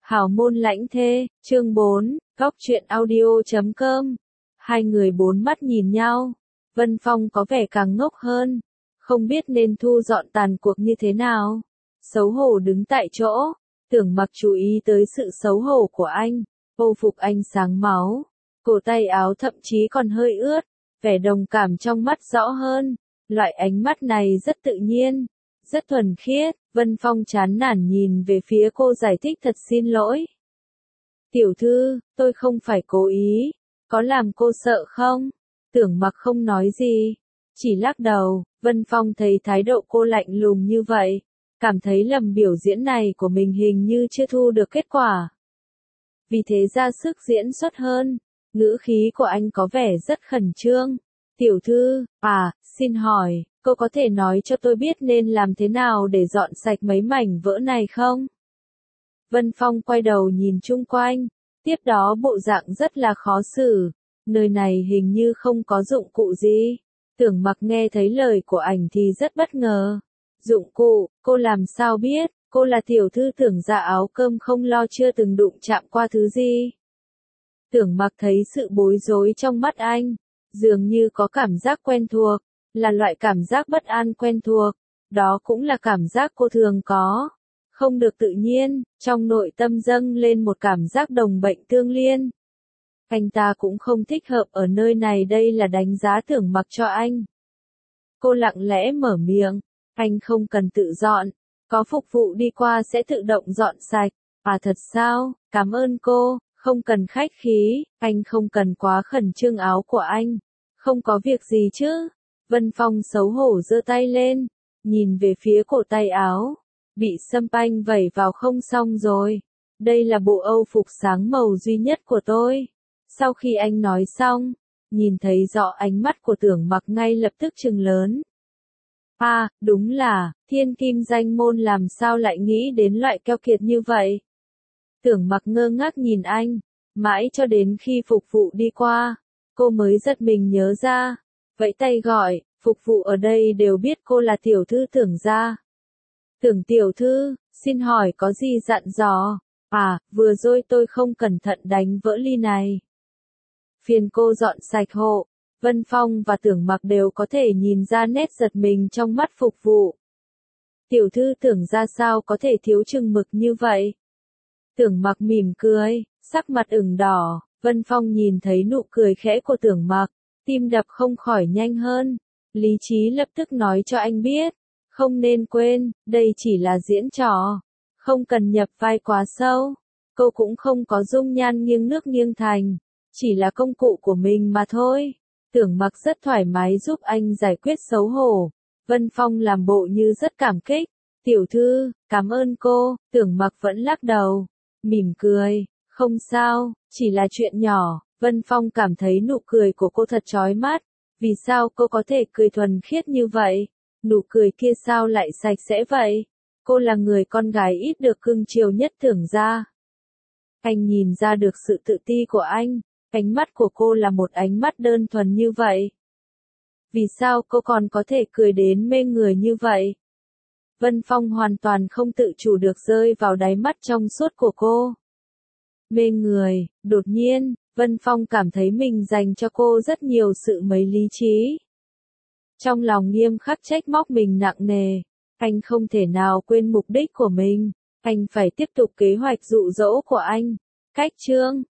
Hảo môn lãnh thê, chương 4, Góc truyện audio.com. Hai người bốn mắt nhìn nhau. Vân Phong có vẻ càng ngốc hơn, không biết nên thu dọn tàn cuộc như thế nào. Xấu hổ đứng tại chỗ, Tưởng Mặc chú ý tới sự xấu hổ của anh. Âu phục anh sáng máu, cổ tay áo thậm chí còn hơi ướt, vẻ đồng cảm trong mắt rõ hơn. Loại ánh mắt này rất tự nhiên, rất thuần khiết. Vân Phong chán nản nhìn về phía cô giải thích thật xin lỗi. Tiểu thư, tôi không phải cố ý, có làm cô sợ không? Tưởng Mặc không nói gì, chỉ lắc đầu. Vân Phong thấy thái độ cô lạnh lùng như vậy, cảm thấy lần biểu diễn này của mình hình như chưa thu được kết quả. Vì thế ra sức diễn xuất hơn, ngữ khí của anh có vẻ rất khẩn trương. Tiểu thư, xin hỏi, cô có thể nói cho tôi biết nên làm thế nào để dọn sạch mấy mảnh vỡ này không? Vân Phong quay đầu nhìn chung quanh, tiếp đó bộ dạng rất là khó xử. Nơi này hình như không có dụng cụ gì. Tưởng Mặc nghe thấy lời của ảnh thì rất bất ngờ. Dụng cụ, cô làm sao biết, cô là tiểu thư Tưởng gia áo cơm không lo chưa từng đụng chạm qua thứ gì. Tưởng Mặc thấy sự bối rối trong mắt anh, dường như có cảm giác quen thuộc, là loại cảm giác bất an quen thuộc, đó cũng là cảm giác cô thường có. Không được tự nhiên, trong nội tâm dâng lên một cảm giác đồng bệnh tương liên. Anh ta cũng không thích hợp ở nơi này, đây là đánh giá Tưởng Mặc cho anh. Cô lặng lẽ mở miệng, anh không cần tự dọn, có phục vụ đi qua sẽ tự động dọn sạch. Thật sao, cảm ơn cô, không cần khách khí, anh không cần quá khẩn trương áo của anh. Không có việc gì chứ? Vân Phong xấu hổ giơ tay lên, nhìn về phía cổ tay áo. Bị sâm panh vẩy vào không xong rồi. Đây là bộ Âu phục sáng màu duy nhất của tôi. Sau khi anh nói xong, nhìn thấy rõ ánh mắt của Tưởng Mặc ngay lập tức trừng lớn. Đúng là, thiên kim danh môn làm sao lại nghĩ đến loại keo kiệt như vậy? Tưởng Mặc ngơ ngác nhìn anh, mãi cho đến khi phục vụ đi qua, cô mới giật mình nhớ ra. Vẫy tay gọi, phục vụ ở đây đều biết cô là tiểu thư Tưởng gia. Tưởng tiểu thư, xin hỏi có gì dặn dò? Vừa rồi tôi không cẩn thận đánh vỡ ly này. Phiền cô dọn sạch hộ. Vân Phong và Tưởng Mặc đều có thể nhìn ra nét giật mình trong mắt phục vụ. Tiểu thư Tưởng gia sao có thể thiếu chừng mực như vậy? Tưởng Mặc mỉm cười, sắc mặt ửng đỏ. Vân Phong nhìn thấy nụ cười khẽ của Tưởng Mặc, tim đập không khỏi nhanh hơn. Lý trí lập tức nói cho anh biết. Không nên quên, đây chỉ là diễn trò. Không cần nhập vai quá sâu. Cô cũng không có dung nhan nghiêng nước nghiêng thành. Chỉ là công cụ của mình mà thôi. Tưởng Mặc rất thoải mái giúp anh giải quyết xấu hổ. Vân Phong làm bộ như rất cảm kích. Tiểu thư, cảm ơn cô. Tưởng Mặc vẫn lắc đầu, mỉm cười. Không sao, chỉ là chuyện nhỏ. Vân Phong cảm thấy nụ cười của cô thật chói mắt. Vì sao cô có thể cười thuần khiết như vậy? Nụ cười kia sao lại sạch sẽ vậy? Cô là người con gái ít được cưng chiều nhất Tưởng gia. Anh nhìn ra được sự tự ti của anh. Ánh mắt của cô là một ánh mắt đơn thuần như vậy. Vì sao cô còn có thể cười đến mê người như vậy? Vân Phong hoàn toàn không tự chủ được rơi vào đáy mắt trong suốt của cô. Mê người, đột nhiên, Vân Phong cảm thấy mình dành cho cô rất nhiều sự mấy lý trí. Trong lòng nghiêm khắc trách móc mình nặng nề, anh không thể nào quên mục đích của mình, anh phải tiếp tục kế hoạch dụ dỗ của anh. Cách chương